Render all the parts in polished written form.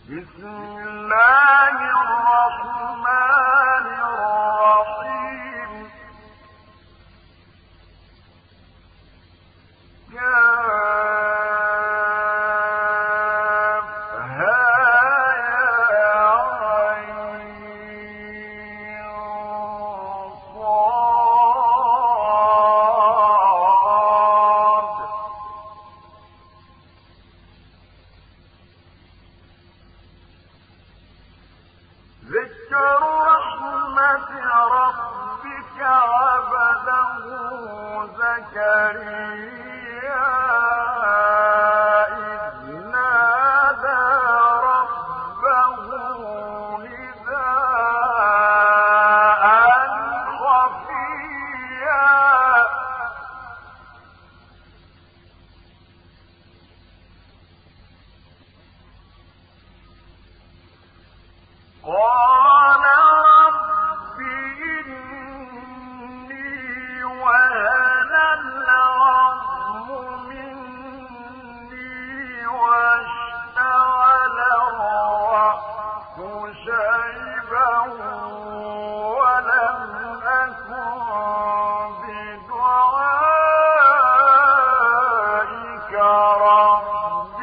بسم الله الرحمن الرحيم ذكر رحمة ربك عبده زكريا إذ نادى ربه نداء خفيا قال رب إني وهن العظم مني واشتعل الرأس شيبا ولم أكن بدعائك رب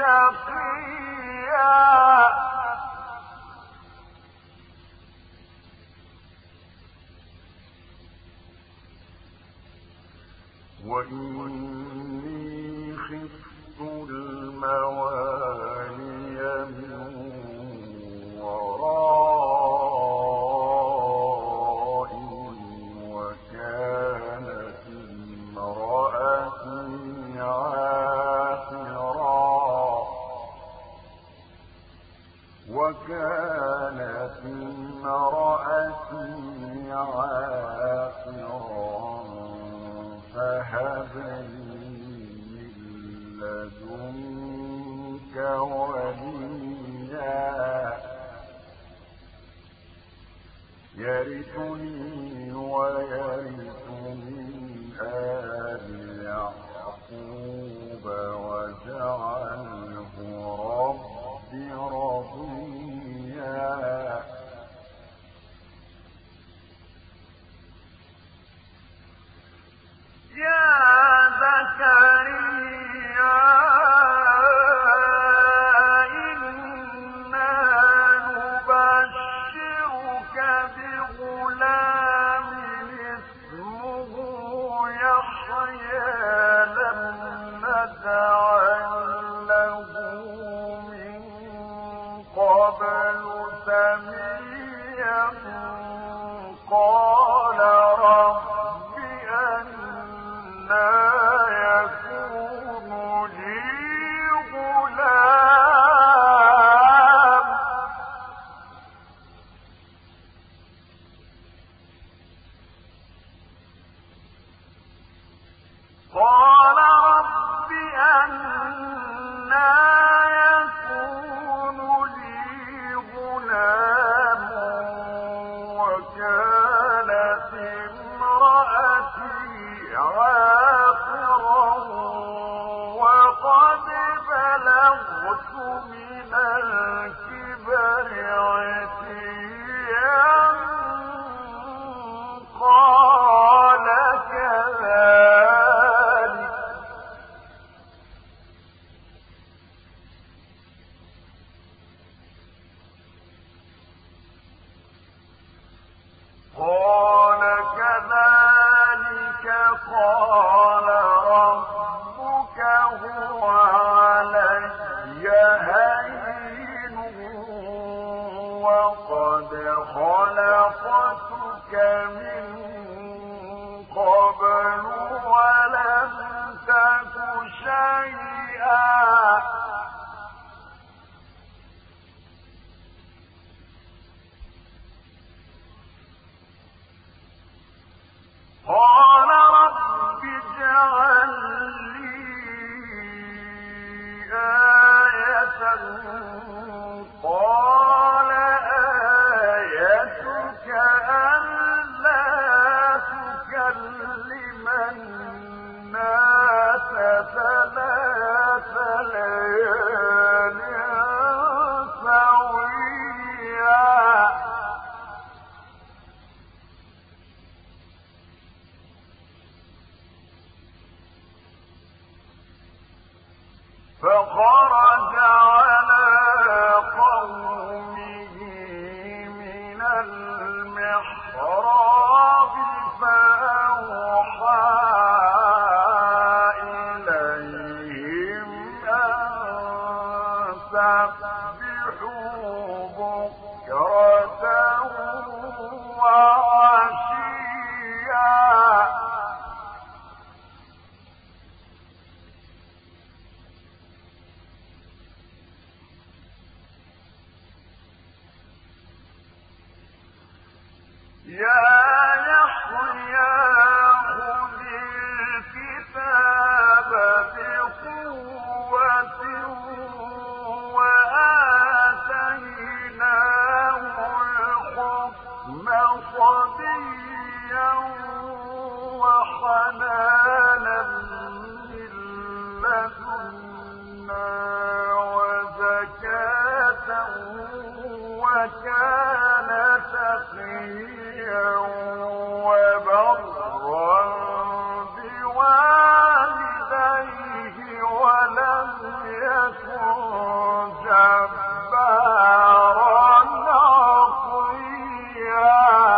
شقيا وإني خفت الموالي من ورائي وكانت امرأتي عاقرا فهب لي من لدنك وليا يرثني ويرث من آل يعقوب واجعله رب رضيا يا زكريا إنا نبشرك بغلام اسمه يحيى لم نجعل له من قبل سميا قال رب أنى يكون لي غلام قال رب أنى يكون لي غلام وكانت امرأتي عاقرا وقد بلغت من الكبر عتيا قال كذلك قال ربك هو علي هين وقد خلقتك من قبل ولم تك شيئا قال رب اجعل لي آية قال آيتك ألا تكلم فخرج على قومه من المحراب فأوحى إليهم أن سبحوا بكرة وعشيا يا يحيى خذ الكتاب بقوة وآتيناه الحكم صبيا وحنانا من لدنا وزكاة وكان تقيا وبرا بوالديه ولم يكن جبارا عصيا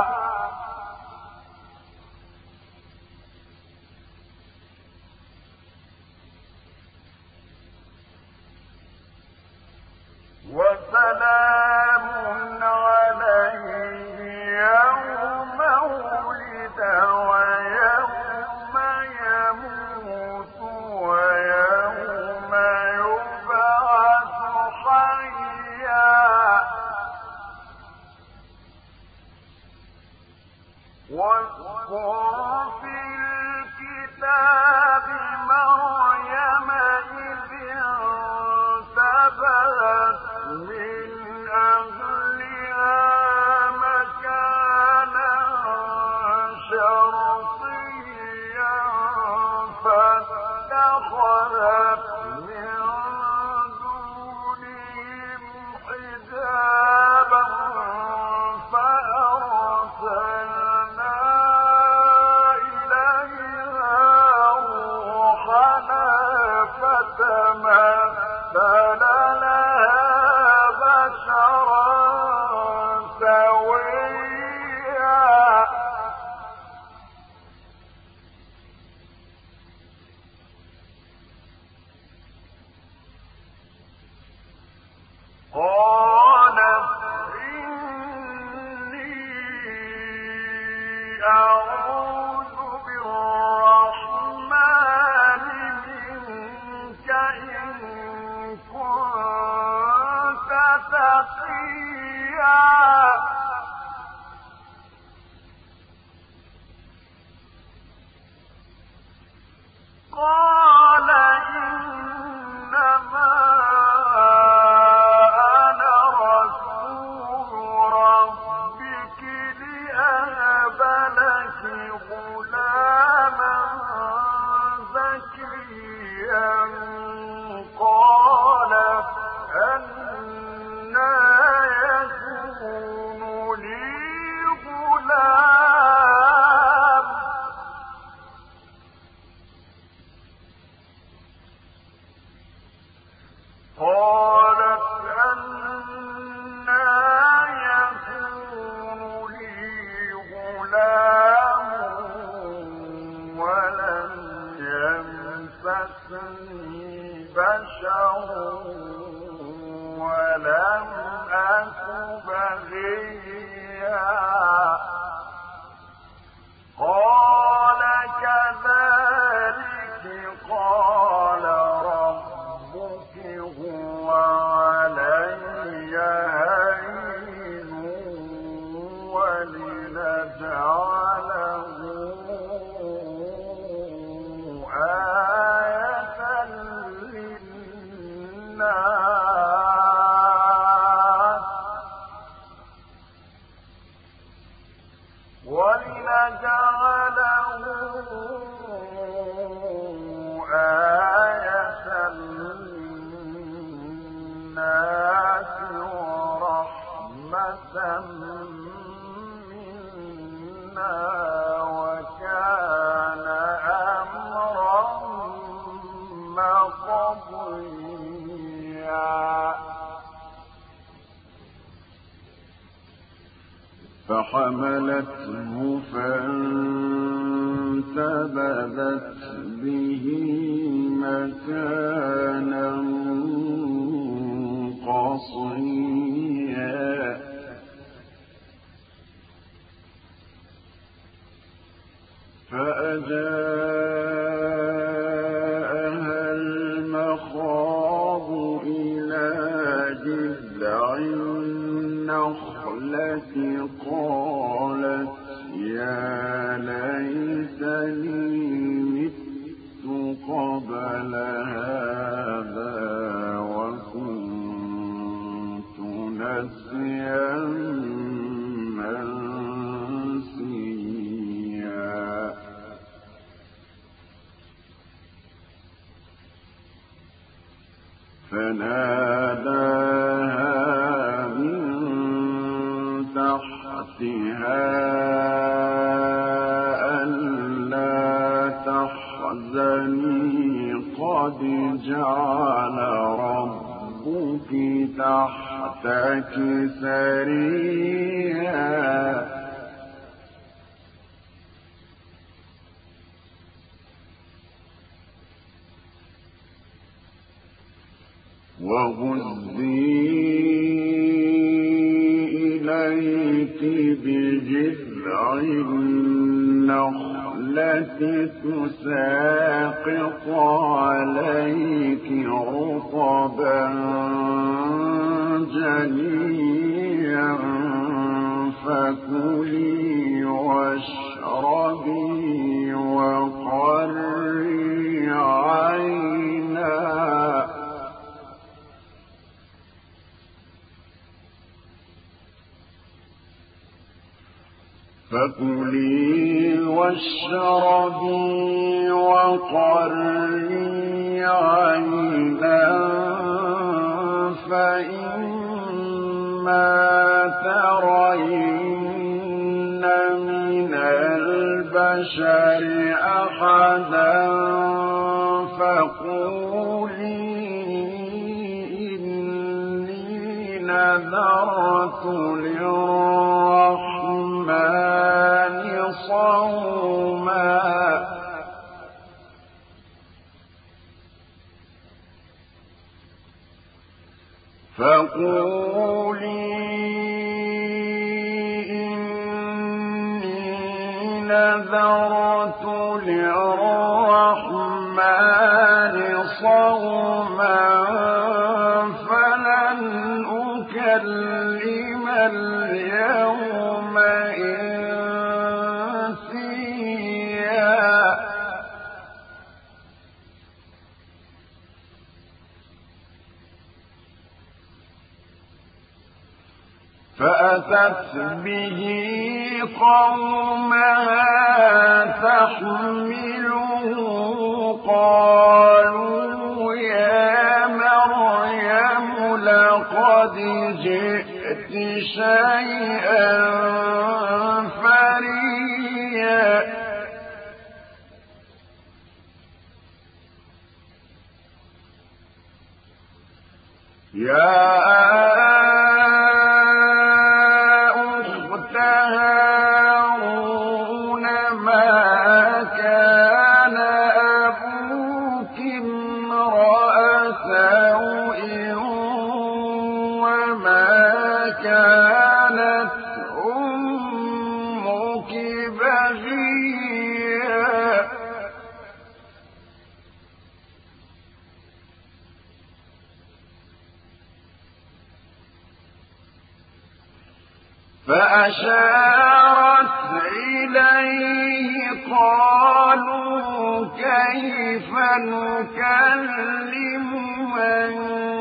وسلام عليه يوم ولد ويوم يموت ويوم يبعث حيا واذكر في الكتاب مريم إذ انتبذت من أهلها مكانا شرقيا فاتخذت من دونهم حجابا فأرسلنا إليها روحنا فتمثل لها بشرا سويا قالت إني أعوذ بالرحمن منك إن كنت تقيا قال إنما أنا رسول ربك لأهب لك غلاما زكيا قالت أنى يكون لي غلام قالت أنى يكون لي غلام ولم يمسسني بشر ولم أك بغيا قال كذلك قال ربك هو علي هين ولنجعله آية للناس فحملته فانتبذت به مكانا قصيا فأجاءها المخاض إلى جذع النخلة قالت يا ليتني مت قبل هذا وكنت نسيا منسيا فناداها من تحتها ألا تحزني قد جعل ربك تحتك سريا وهزي إليك بجذع النخلة تساقط عليك رطبا جنيا فكلي واشربي وقري عينا فكلي واشربي وقري عينا فإما ترين من البشر أحدا فقولي إني نذرت للرحمن صوما فقولي إني نذرت للرحمن صوما فلن أكلم اليوم إنسيا فأتت به قومها تحمله قالوا يا مريم لقد جئت شيئا فريا يا فأشارت إليه قالوا كيف نكلم من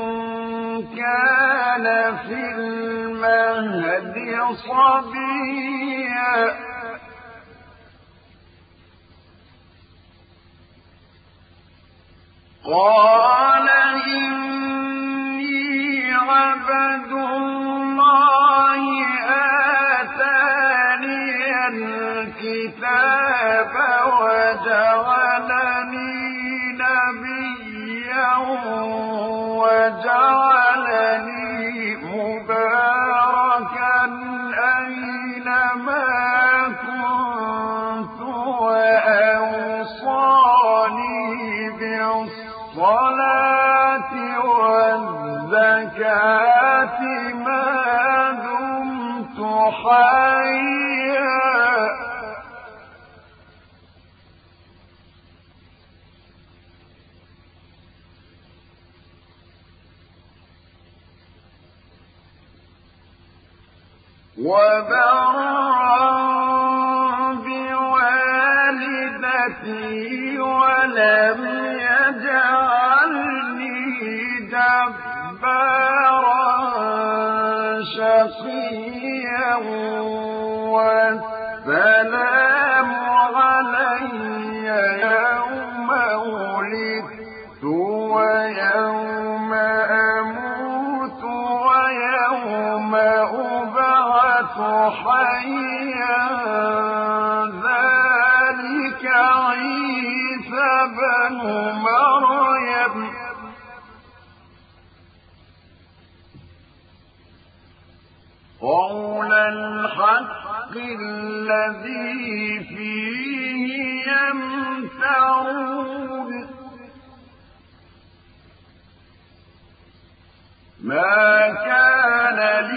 كان في المهد صبيا قال إني عبد الله آتاني الكتاب وجعلني نبيا وجعلني مباركا أينما ما دمت حيا وبرا بوالدتي ولم يجعلني جبارا شقيا والسلام علي يوم ولدت ويوم أموت ويوم أبعث حيا ذلك عيسى بن مريم قول الحق الذي فيه يمترون ما كان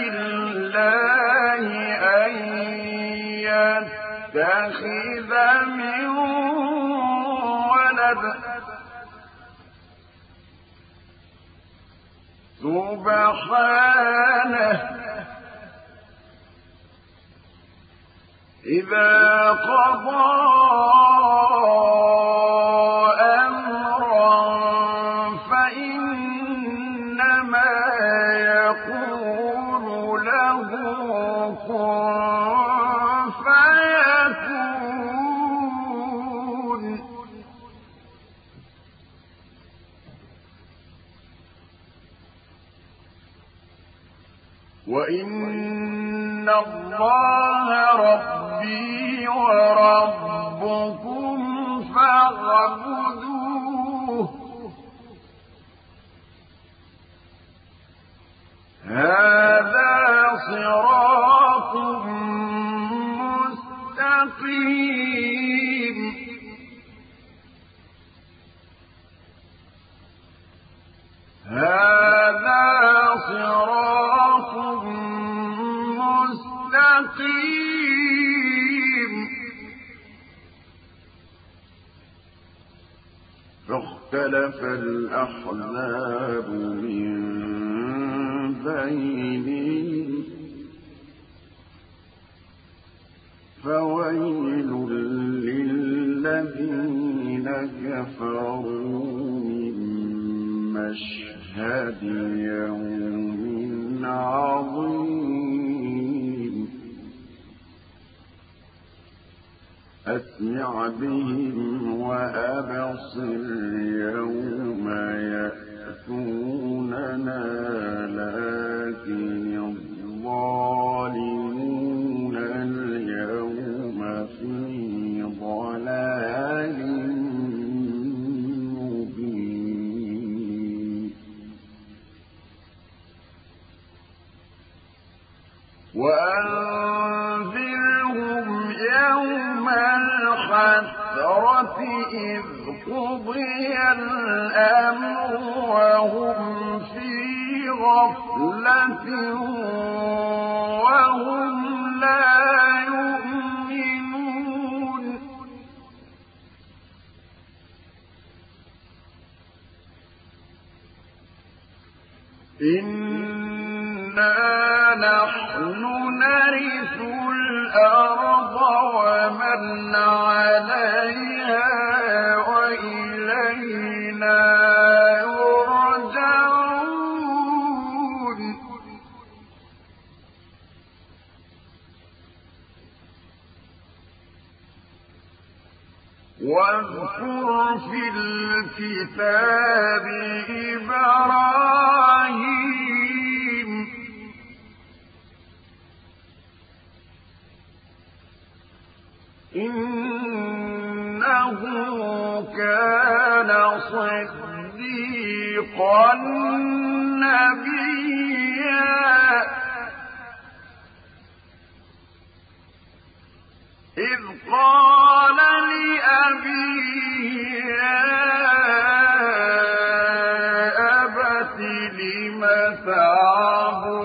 لله أن يتخذ من ولد سبحانه إذا قضى أمرا فإنما يقول له كن فيكون وإن الله ربي وربكم فاعبدوه هذا صراط مستقيم هذا صراط مستقيم فاختلف الأحزاب من بينهم فويل للذين كفروا من مشهد يوم عظيم أسمع بهم وأبصر يوم يأتوننا لكن الظالمون اليوم في ضلال مبين وأنذرهم يوم الحسرة إذ قضي الأمر وهم في غفلة وهم لا يؤمنون إنا نحن نرث الأرض ومن عليها وإلينا يرجعون واذكر في الكتاب إبراهيم إنه كان صديقا نبيا إذ قال لأبيه يا أبت لم تعبد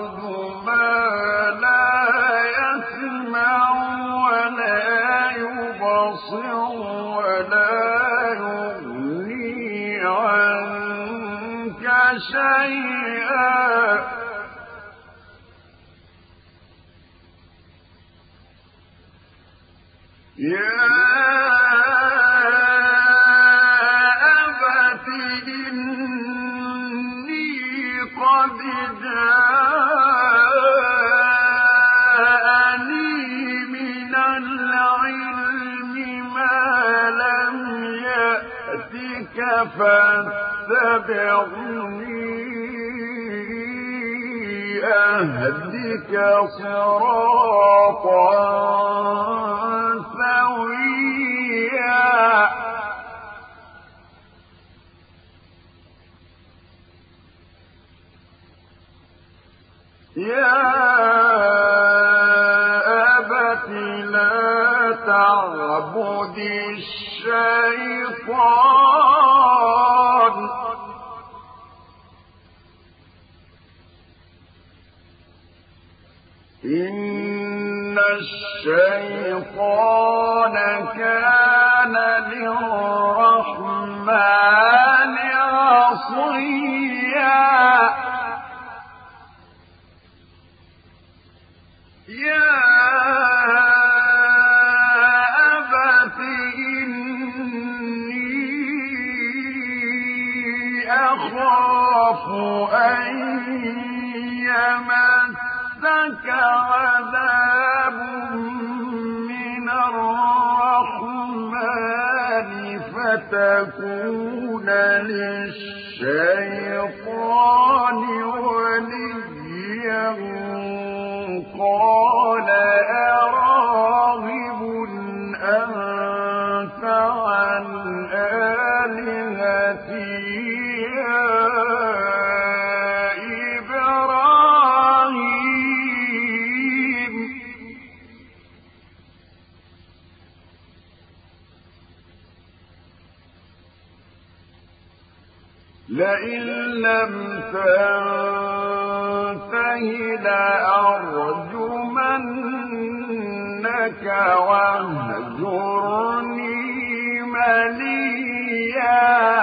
شيئا يا أبت إني قد جاءني من العلم ما لم يأتك فاتبعني أهدك صراطا سويا يا أبت لا تعبد الشيطان إن الشيطان كان للرحمن عصيا يا أبت إني أخاف أن يمسك عذاب من الرحمن فتكون للشيطان وليا قال أراغب أنت عن آلهتي يا إبراهيم لئن لم تنته لأرجمنك واهجرني مليا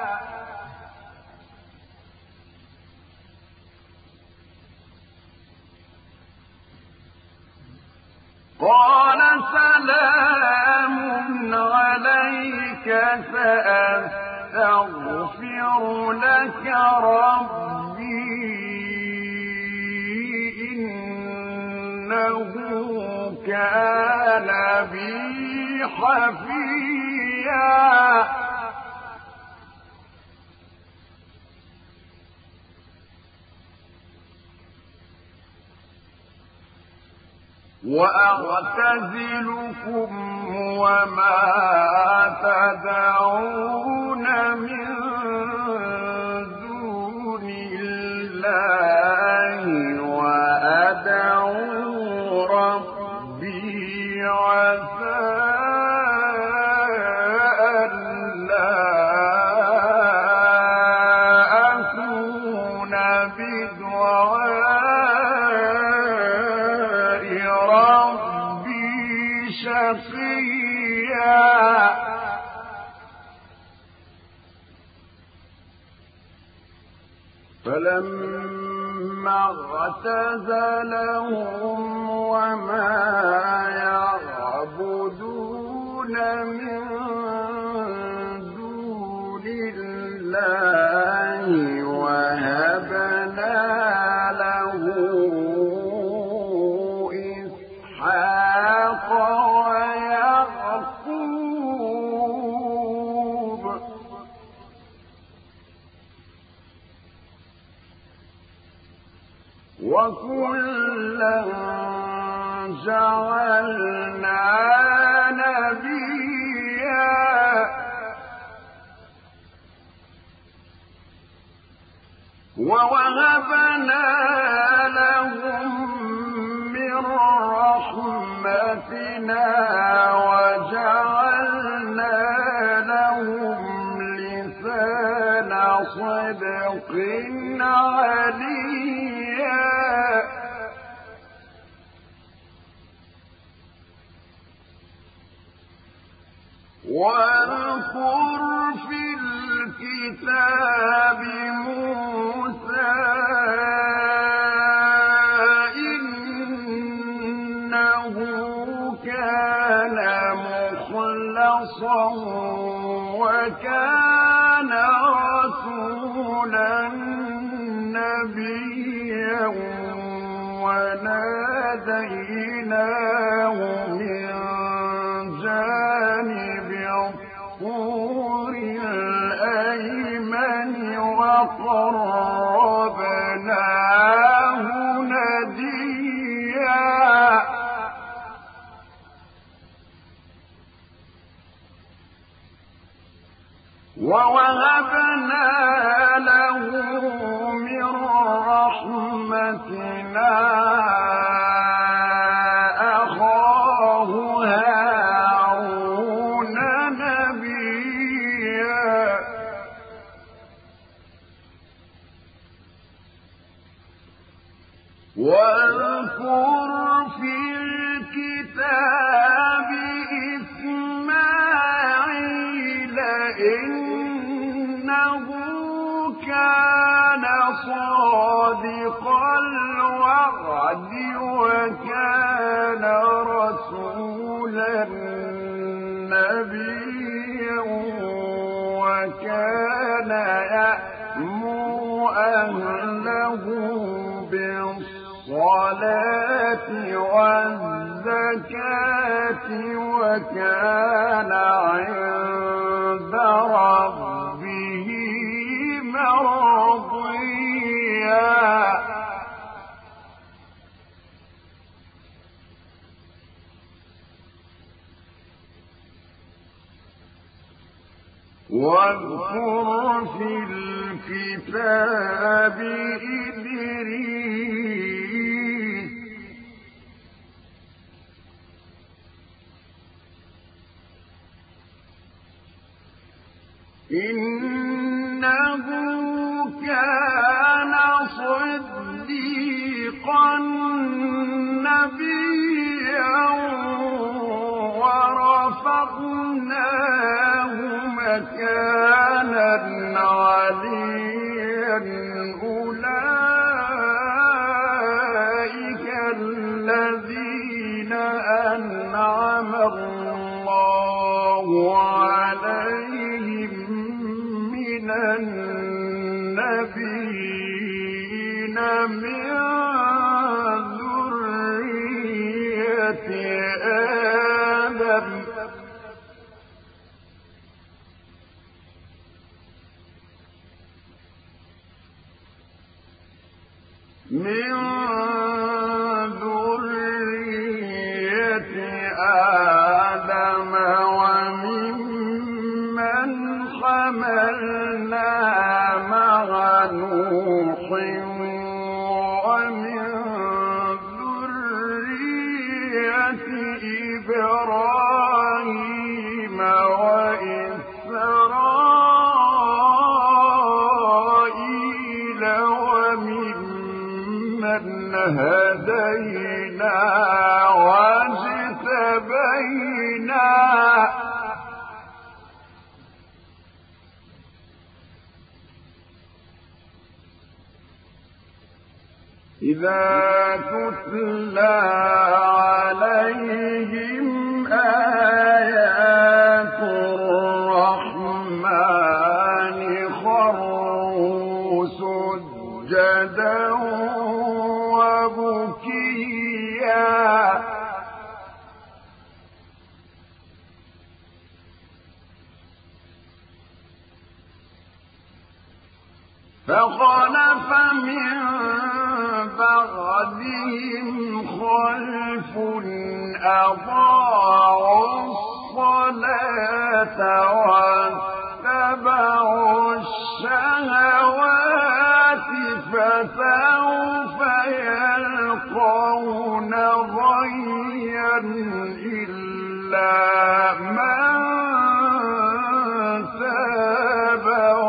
قال سلام عليك سأستغفر لك ربي إنه كان بي حفيا وأعتزلكم وما تدعون من دون الله وأدعو ربي عسى ألا أكون بدعاء ربي شقيا فلما اعتزلهم وما يعبدون من دون الله وهبنا له إسحاق ويعقوب وكلا جعلنا نبيا ووهبنا لهم من رحمتنا وجعلنا لهم لسان صدق عليا واذكر في الكتاب موسى وكان رسولا نبيا وناديناه من جانب الطور الأيمن وقربناه نجيا ووهبنا له من رحمتنا أخاه هارون نبيا واذكر في الكتاب إسماعيل إنه كان صادق الوعد وكان رسولا نبيا وكان يأمر أهله بالصلاة والزكاة وكان عند ربه مرضيا واذكر في الكتاب إدريس إنه كان صديقا نبيا ورفعناه مكانا عليا أولئك الذين أنعم الله عليهم من النبيين من ذرية آدم وممن حملنا مع نوح ومن ذرية إبراهيم وإسرائيل وممن هدينا واجتبينا إذا تتلى عليهم آيات الرحمن خروا سجدا وبكيا فخلف من بعدهم خلف أضاعوا الصلاة واتبعوا الشهوات فسوف يلقون غيا إلا من تاب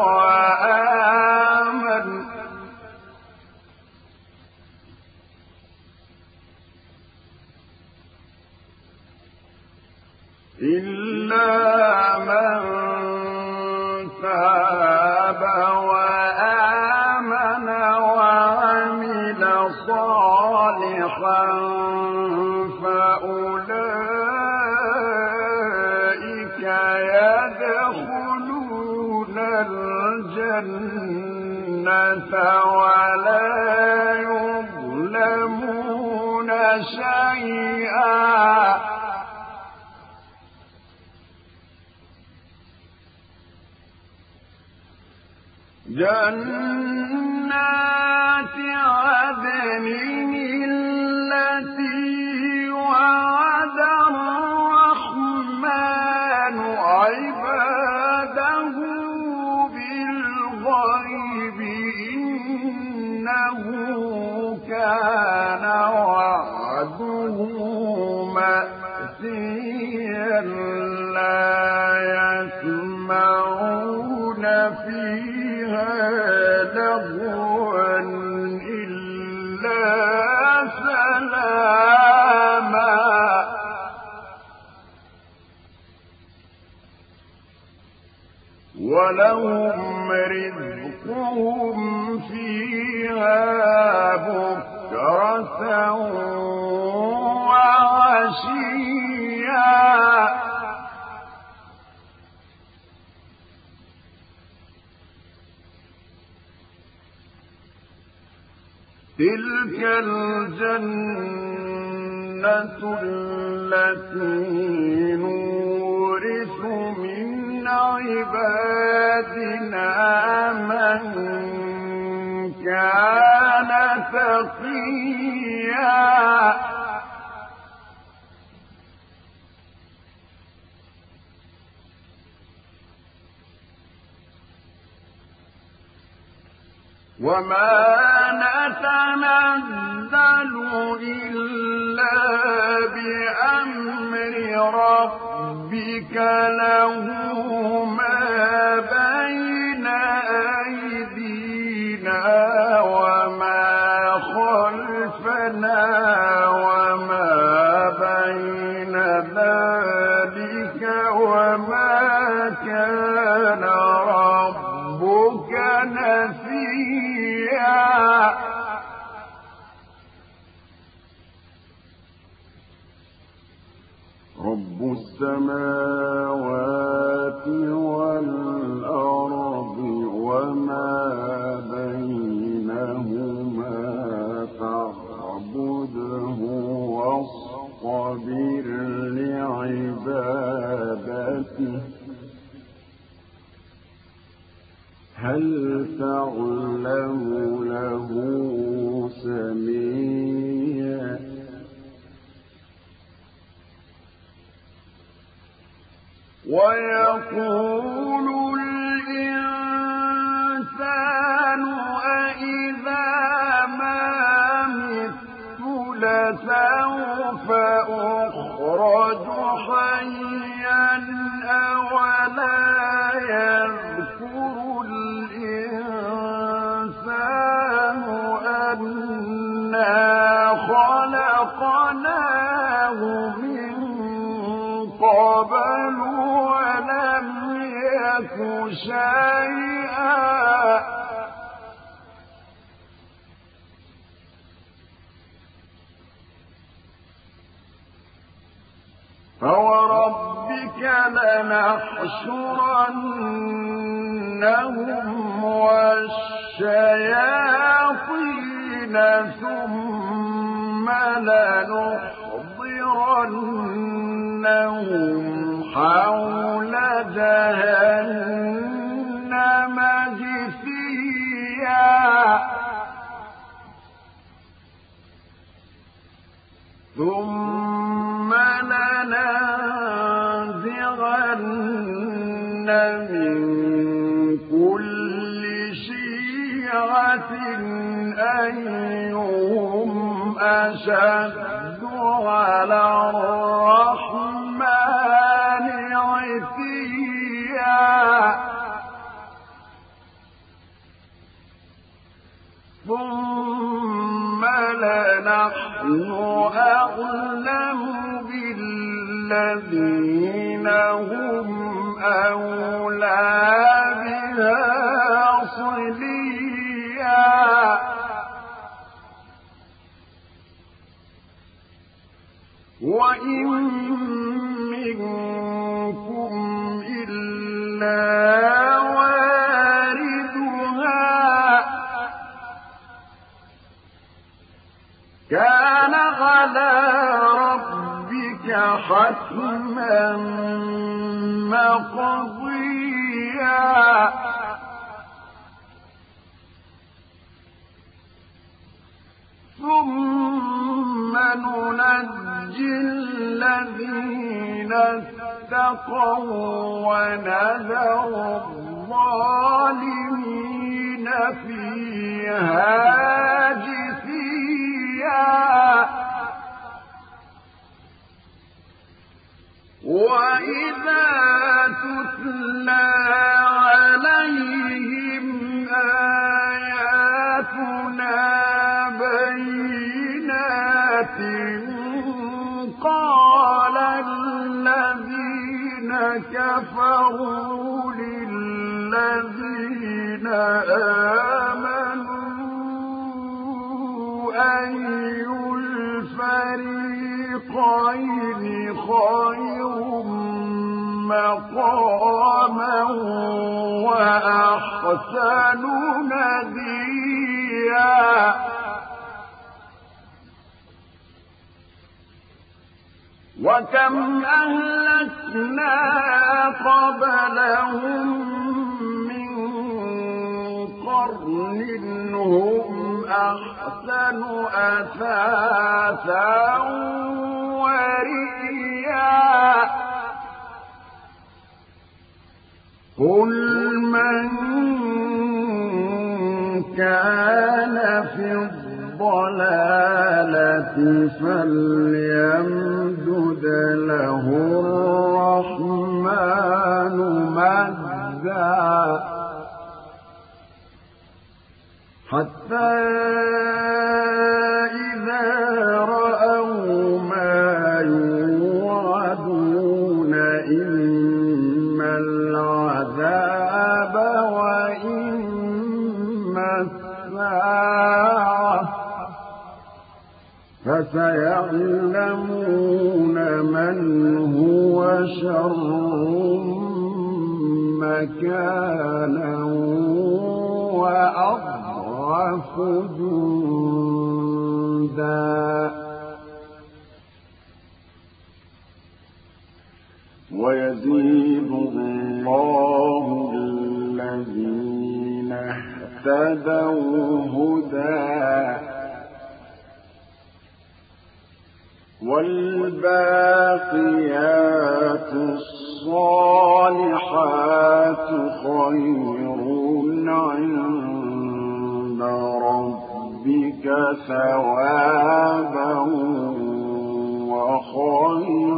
وآمن وعمل صالحا فأولئك يدخلون الجنة ولا يظلمون شيئا جنات عدن التي وعد الرحمن عباده بالغيب إنه كان وعده مأتيا لا يسمعون فيها لغوا إلا سلاما ولهم رزقهم فيها بكرة وعشيا تلك الجنة التي نورث من عبادنا من كان تقيا وما نتنزل إلا بأمر ربك له ما بين أيدينا وما خلفنا وما بين ذلك وما كان ربك نسيا رب السماوات والأرض وما بينهما فاعبده واصطبر لعبادته هل تعلم له سميا ويقول الإنسان أإذا ما مت لسوف أخرج حيا أولا يذكر الإنسان أنا خلقناه من قبل ولم يك شيئا فوربك لنحشرنهم والشياطين ثم لنحضرنهم حول جهنم جثيا ثم لننزغن من كل شيعة أيهم أشد على الرحمن عتيا ثم لنحن أعلم بالذين هم أولى بها صليا وإن منكم إلا واردها كان على ربك حتما مقضيا ثم ننجي الذين اتقوا ونذر الظالمين فيها جثيا وإذا تتلى عليهم آياتنا بينات قال الذين كفروا للذين آمنوا أي الفريقين خير مقاما وأحسن نديا وكم أهلكنا قبلهم من قرن هم أحسن أثاثا ورئيا قل من كان في الضلالة فليمدد له الرحمن مدا حتى إذا رأوا ما يوعدون إما العذاب وإما الساعة فسيعلمون من هو شر مكانا وأضعف جندا ويزيد الله الذين اهتدوا هدى والباقيات الصالحات خير عند ربك ثوابا وخير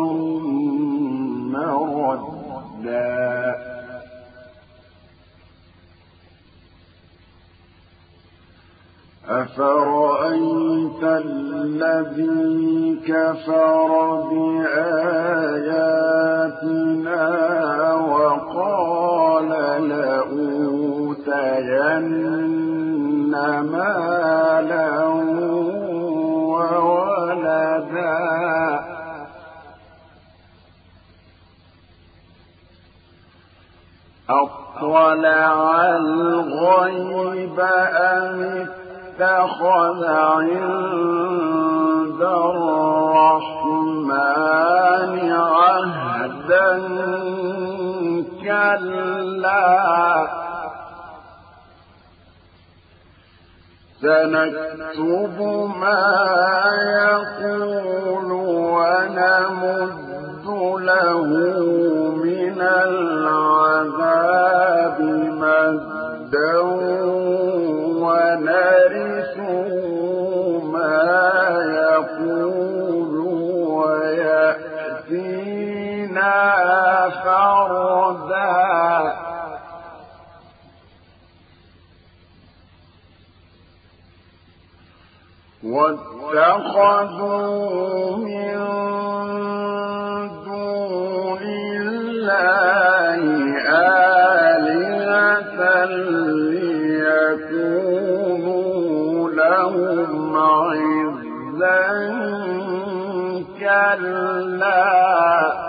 مردا أفرأيت الذي كفر بآياتنا وقال لأوتين مالا وولدا أطلع الغيب أم اتخذ عند الرحمن عهدا كلا سنكتب ما يقول ونمد له من العذاب مدا ونرثه ما يقول ويأتينا فردا واتخذوا من دون الله آلهة ليكونوا لهم عزا كلا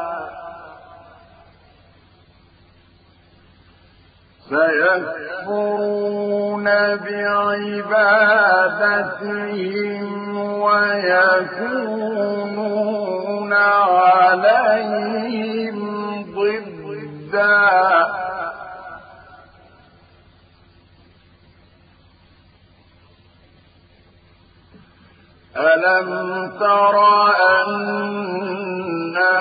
سيكفرون بعبادتهم ويكونون عليهم ضدا ألم تر أنا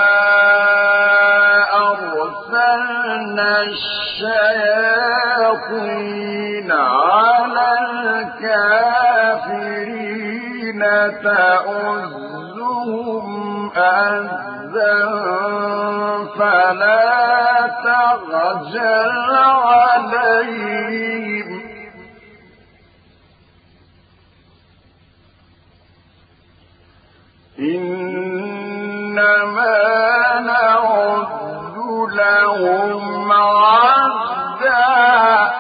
أرسلنا الشياطين على الكافرين تؤزهم أزا فلا تعجل عليهم إنما نعد لهم عدا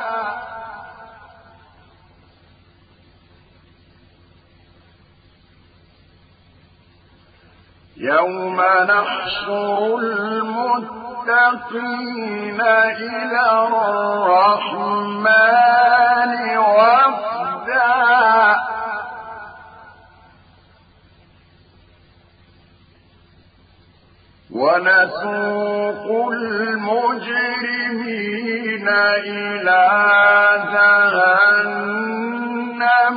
يوم نحشر المتقين إلى الرحمن وفدا ونسوق المجرمين إلى جهنم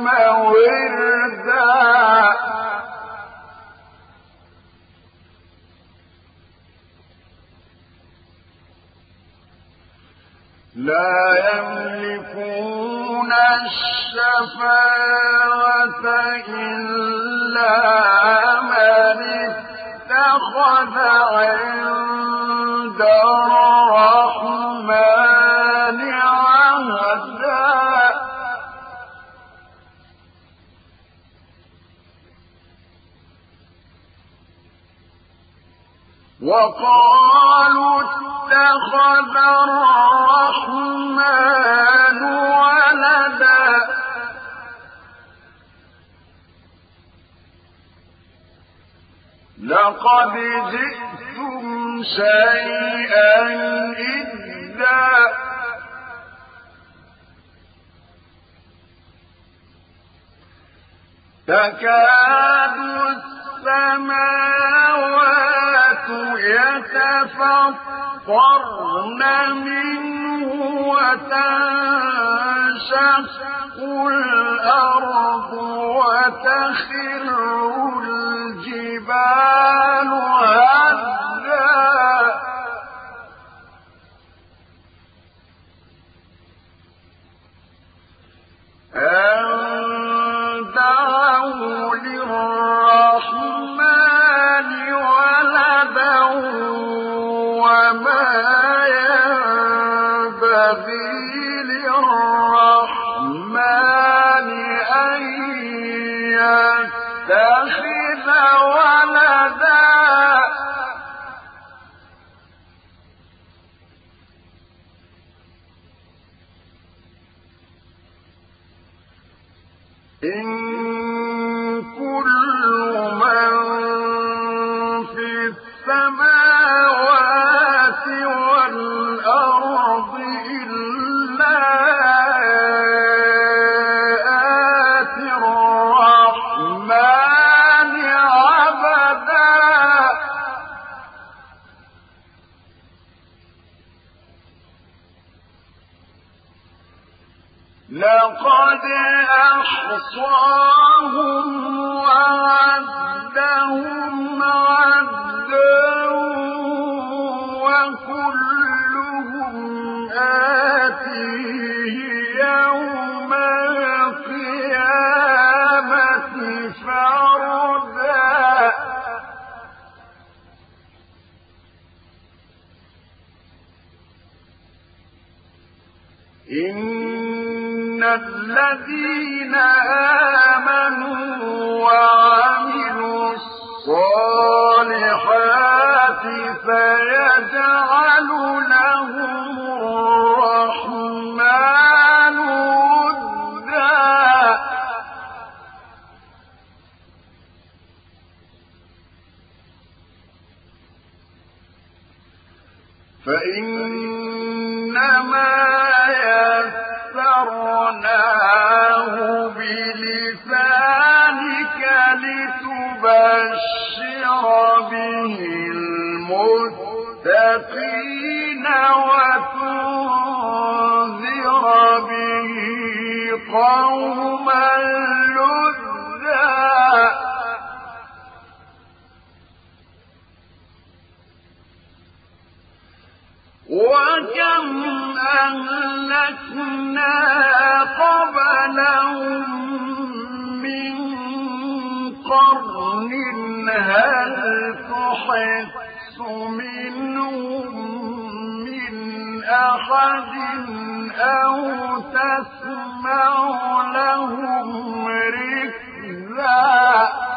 وردا لا يملكون الشفاعة إلا من اتخذ عند الرحمن عهدا وقالوا اتخذ الرحمن ولدا لقد جئتم شيئا إدا تكاد السماوات يتفطرن منه وتنشق الأرض وتخر الجبال هدا أن دعوا للرحمن ولدا وما ينبغي للرحمن أن يتخذ ولدا إن كل من في السماوات والأرض إلا آتي الرحمن عبدا لقد أحصاهم وعدهم عدا وكلهم آتيه يوم القيامة فردا إن الذين آمنوا وعملوا الصالحات سيجعل لهم الرحمن ودا فإنما يسرناه بلسانك وتبشر به المتقين وتنذر به قوما لُدًّا وكم أهلكنا قبلهم من قرن هل تحس منهم من أحد أو تسمع لهم ركزا